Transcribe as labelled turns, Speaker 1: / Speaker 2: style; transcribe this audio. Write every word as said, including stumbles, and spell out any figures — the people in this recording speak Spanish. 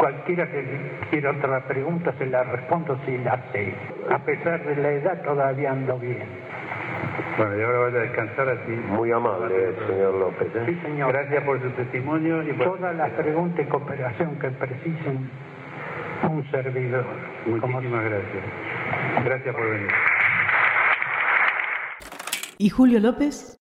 Speaker 1: cualquiera que quiera otra pregunta se la respondo si la sé. A pesar de la edad todavía ando bien.
Speaker 2: Bueno, y ahora voy a descansar así.
Speaker 3: Muy amable, señor López. ¿eh?
Speaker 1: Sí, señor.
Speaker 2: Gracias por su testimonio y por...
Speaker 1: Todas las preguntas y cooperación que precisen un servidor.
Speaker 2: Muchísimas Como... gracias. Gracias por venir.
Speaker 4: ¿Y Julio López?